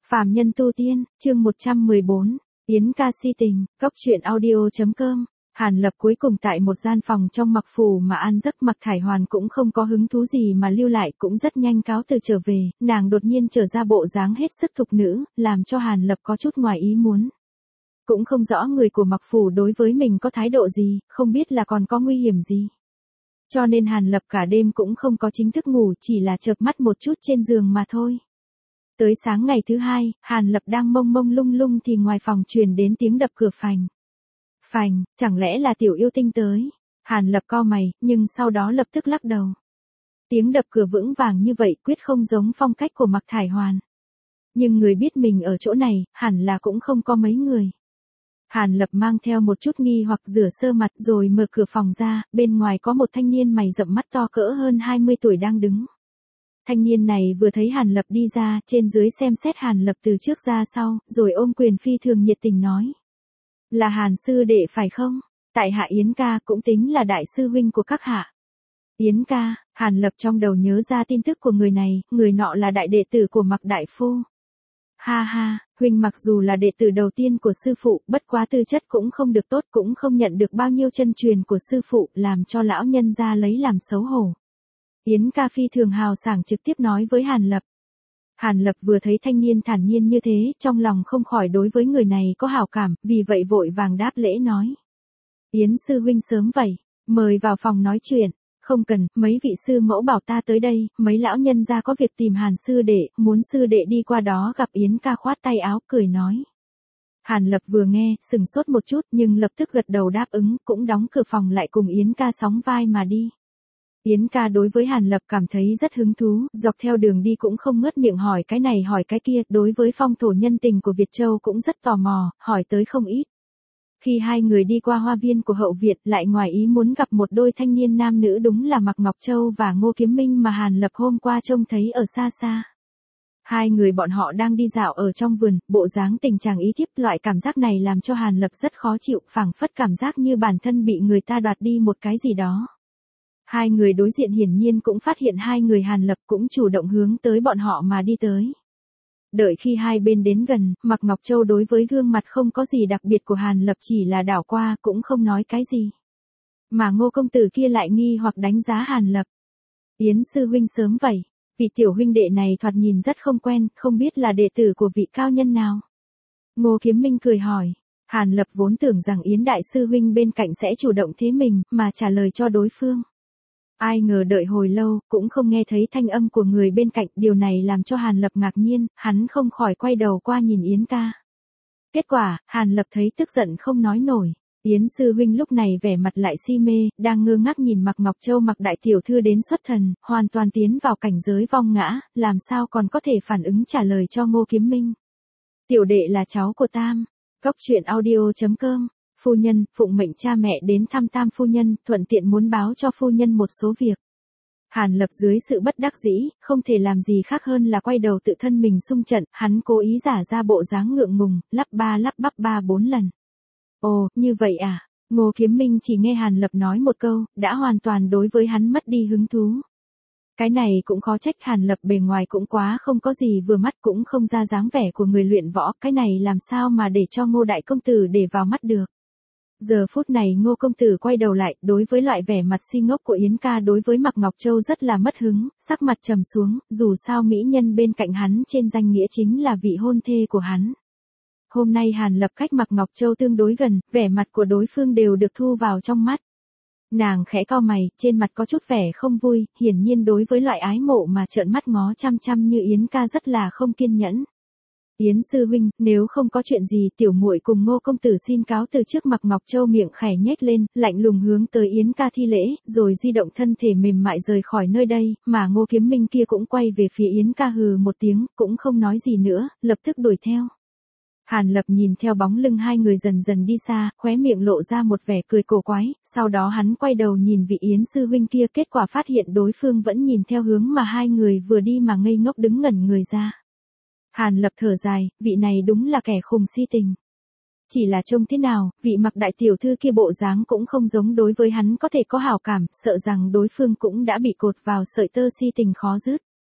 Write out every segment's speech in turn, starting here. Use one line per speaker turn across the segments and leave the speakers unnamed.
Phàm nhân tu tiên, chương 114, Yến ca si tình, góc truyện audio.com. Hàn Lập cuối cùng tại một gian phòng trong mặc phủ mà an giấc. Mặc Thải Hoàn cũng không có hứng thú gì mà lưu lại, cũng rất nhanh cáo từ trở về, nàng đột nhiên trở ra bộ dáng hết sức thục nữ, làm cho Hàn Lập có chút ngoài ý muốn. Cũng không rõ người của mặc phủ đối với mình có thái độ gì, không biết là còn có nguy hiểm gì. Cho nên Hàn Lập cả đêm cũng không có chính thức ngủ, chỉ là chợp mắt một chút trên giường mà thôi. Tới sáng ngày thứ hai, Hàn Lập đang mông mông lung lung thì ngoài phòng truyền đến tiếng đập cửa phành. Phành, chẳng lẽ là Tiểu Yêu Tinh tới? Hàn Lập cau mày, nhưng sau đó lập tức lắc đầu. Tiếng đập cửa vững vàng như vậy quyết không giống phong cách của Mặc Thải Hoàn. Nhưng người biết mình ở chỗ này, hẳn là cũng không có mấy người. Hàn Lập mang theo một chút nghi hoặc rửa sơ mặt rồi mở cửa phòng ra, bên ngoài có một thanh niên mày rậm mắt to cỡ hơn 20 tuổi đang đứng. Thanh niên này vừa thấy Hàn Lập đi ra, trên dưới xem xét Hàn Lập từ trước ra sau, rồi ôm quyền phi thường nhiệt tình nói. Là Hàn sư đệ phải không? Tại hạ Yến ca cũng tính là đại sư huynh của các hạ. Yến ca, Hàn Lập trong đầu nhớ ra tin tức của người này, người nọ là đại đệ tử của Mặc đại phu. Ha ha, huynh mặc dù là đệ tử đầu tiên của sư phụ, bất quá tư chất cũng không được tốt, cũng không nhận được bao nhiêu chân truyền của sư phụ, làm cho lão nhân gia lấy làm xấu hổ. Yến ca phi thường hào sảng trực tiếp nói với Hàn Lập. Hàn Lập vừa thấy thanh niên thản nhiên như thế, trong lòng không khỏi đối với người này có hảo cảm, vì vậy vội vàng đáp lễ nói. Yến sư huynh sớm vậy, mời vào phòng nói chuyện. Không cần, mấy vị sư mẫu bảo ta tới đây, mấy lão nhân gia có việc tìm Hàn sư đệ, muốn sư đệ đi qua đó gặp. Yến ca khoát tay áo cười nói. Hàn Lập vừa nghe, sừng sốt một chút nhưng lập tức gật đầu đáp ứng, cũng đóng cửa phòng lại cùng Yến ca sóng vai mà đi. Yến ca đối với Hàn Lập cảm thấy rất hứng thú, dọc theo đường đi cũng không ngớt miệng hỏi cái này hỏi cái kia, đối với phong thổ nhân tình của Việt Châu cũng rất tò mò, hỏi tới không ít. Khi hai người đi qua hoa viên của Hậu Việt, lại ngoài ý muốn gặp một đôi thanh niên nam nữ, đúng là Mạc Ngọc Châu và Ngô Kiếm Minh mà Hàn Lập hôm qua trông thấy ở xa xa. Hai người bọn họ đang đi dạo ở trong vườn, bộ dáng tình trạng ý thiếp, loại cảm giác này làm cho Hàn Lập rất khó chịu, phảng phất cảm giác như bản thân bị người ta đoạt đi một cái gì đó. Hai người đối diện hiển nhiên cũng phát hiện hai người Hàn Lập, cũng chủ động hướng tới bọn họ mà đi tới. Đợi khi hai bên đến gần, Mạc Ngọc Châu đối với gương mặt không có gì đặc biệt của Hàn Lập chỉ là đảo qua, cũng không nói cái gì. Mà Ngô công tử kia lại nghi hoặc đánh giá Hàn Lập. Yến sư huynh sớm vậy, vị tiểu huynh đệ này thoạt nhìn rất không quen, không biết là đệ tử của vị cao nhân nào. Ngô Kiếm Minh cười hỏi. Hàn Lập vốn tưởng rằng Yến đại sư huynh bên cạnh sẽ chủ động thế mình, mà trả lời cho đối phương. Ai ngờ đợi hồi lâu, cũng không nghe thấy thanh âm của người bên cạnh, điều này làm cho Hàn Lập ngạc nhiên, hắn không khỏi quay đầu qua nhìn Yến ca. Kết quả, Hàn Lập thấy tức giận không nói nổi. Yến sư huynh lúc này vẻ mặt lại si mê, đang ngơ ngác nhìn Mạc Ngọc Châu Mạc đại tiểu thư đến xuất thần, hoàn toàn tiến vào cảnh giới vong ngã, làm sao còn có thể phản ứng trả lời cho Ngô Kiếm Minh. Tiểu đệ là cháu của Tam. Góc truyện audio.com. Phu nhân, phụng mệnh cha mẹ đến thăm Tam phu nhân, thuận tiện muốn báo cho phu nhân một số việc. Hàn Lập dưới sự bất đắc dĩ, không thể làm gì khác hơn là quay đầu tự thân mình xung trận, hắn cố ý giả ra bộ dáng ngượng ngùng, lắp bắp 3-4 lần. Ồ, như vậy à? Ngô Kiếm Minh chỉ nghe Hàn Lập nói một câu, đã hoàn toàn đối với hắn mất đi hứng thú. Cái này cũng khó trách, Hàn Lập bề ngoài cũng quá không có gì vừa mắt, cũng không ra dáng vẻ của người luyện võ, cái này làm sao mà để cho Ngô đại công tử để vào mắt được. Giờ phút này Ngô công tử quay đầu lại, đối với loại vẻ mặt si ngốc của Yến ca đối với Mạc Ngọc Châu rất là mất hứng, sắc mặt trầm xuống, dù sao mỹ nhân bên cạnh hắn trên danh nghĩa chính là vị hôn thê của hắn. Hôm nay Hàn Lập cách Mạc Ngọc Châu tương đối gần, vẻ mặt của đối phương đều được thu vào trong mắt. Nàng khẽ cau mày, trên mặt có chút vẻ không vui, hiển nhiên đối với loại ái mộ mà trợn mắt ngó chăm chăm như Yến ca rất là không kiên nhẫn. Yến sư huynh, nếu không có chuyện gì, tiểu muội cùng Ngô công tử xin cáo từ trước. Mạc Ngọc Châu miệng khẽ nhếch lên, lạnh lùng hướng tới Yến ca thi lễ, rồi di động thân thể mềm mại rời khỏi nơi đây, mà Ngô Kiếm Minh kia cũng quay về phía Yến ca hừ một tiếng, cũng không nói gì nữa, lập tức đuổi theo. Hàn Lập nhìn theo bóng lưng hai người dần dần đi xa, khóe miệng lộ ra một vẻ cười cổ quái, sau đó hắn quay đầu nhìn vị Yến sư huynh kia, kết quả phát hiện đối phương vẫn nhìn theo hướng mà hai người vừa đi mà ngây ngốc đứng ngẩn người ra. Hàn Lập thở dài, vị này đúng là kẻ khùng si tình. Chỉ là trông thế nào, vị Mạc đại tiểu thư kia bộ dáng cũng không giống đối với hắn có thể có hảo cảm, sợ rằng đối phương cũng đã bị cột vào sợi tơ si tình khó dứt.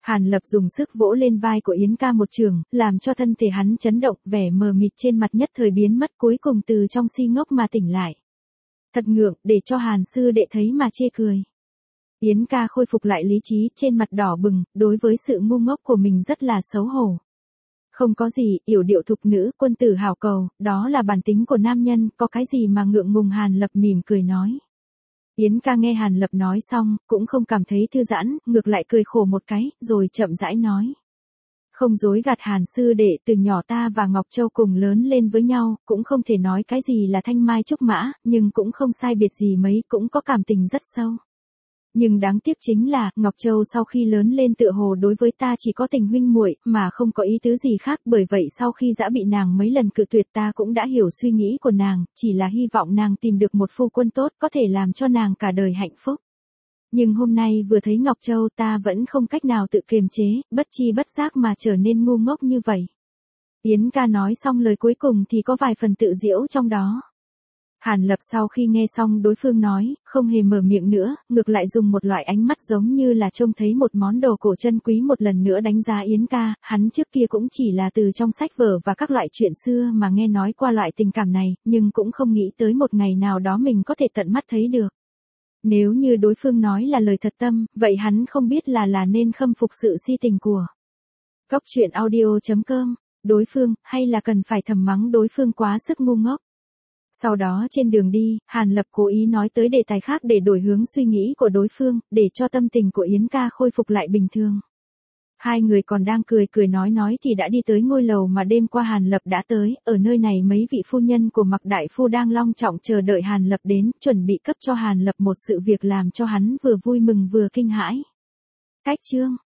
Hàn Lập dùng sức vỗ lên vai của Yến ca một trường, làm cho thân thể hắn chấn động, vẻ mờ mịt trên mặt nhất thời biến mất, cuối cùng từ trong si ngốc mà tỉnh lại. Thật ngượng, để cho Hàn sư đệ thấy mà chê cười. Yến ca khôi phục lại lý trí, trên mặt đỏ bừng, đối với sự ngu ngốc của mình rất là xấu hổ. Không có gì, yểu điệu thục nữ, quân tử hảo cầu, đó là bản tính của nam nhân, có cái gì mà ngượng ngùng. Hàn Lập mỉm cười nói. Yến ca nghe Hàn Lập nói xong, cũng không cảm thấy thư giãn, ngược lại cười khổ một cái, rồi chậm rãi nói. Không dối gạt Hàn sư đệ, từ nhỏ ta và Ngọc Châu cùng lớn lên với nhau, cũng không thể nói cái gì là thanh mai trúc mã, nhưng cũng không sai biệt gì mấy, cũng có cảm tình rất sâu. Nhưng đáng tiếc chính là, Ngọc Châu sau khi lớn lên tựa hồ đối với ta chỉ có tình huynh muội, mà không có ý tứ gì khác, bởi vậy sau khi đã bị nàng mấy lần cự tuyệt ta cũng đã hiểu suy nghĩ của nàng, chỉ là hy vọng nàng tìm được một phu quân tốt có thể làm cho nàng cả đời hạnh phúc. Nhưng hôm nay vừa thấy Ngọc Châu ta vẫn không cách nào tự kiềm chế, bất chi bất giác mà trở nên ngu ngốc như vậy. Yến ca nói xong lời cuối cùng thì có vài phần tự giễu trong đó. Hàn Lập sau khi nghe xong đối phương nói, không hề mở miệng nữa, ngược lại dùng một loại ánh mắt giống như là trông thấy một món đồ cổ chân quý một lần nữa đánh giá Yến ca, hắn trước kia cũng chỉ là từ trong sách vở và các loại chuyện xưa mà nghe nói qua loại tình cảm này, nhưng cũng không nghĩ tới một ngày nào đó mình có thể tận mắt thấy được. Nếu như đối phương nói là lời thật tâm, vậy hắn không biết là nên khâm phục sự si tình của Cóc Truyện Audio.com, đối phương, hay là cần phải thầm mắng đối phương quá sức ngu ngốc. Sau đó trên đường đi, Hàn Lập cố ý nói tới đề tài khác để đổi hướng suy nghĩ của đối phương, để cho tâm tình của Yến ca khôi phục lại bình thường. Hai người còn đang cười nói thì đã đi tới ngôi lầu mà đêm qua Hàn Lập đã tới, ở nơi này mấy vị phu nhân của Mạc Đại Phu đang long trọng chờ đợi Hàn Lập đến, chuẩn bị cấp cho Hàn Lập một sự việc làm cho hắn vừa vui mừng vừa kinh hãi. Cách chương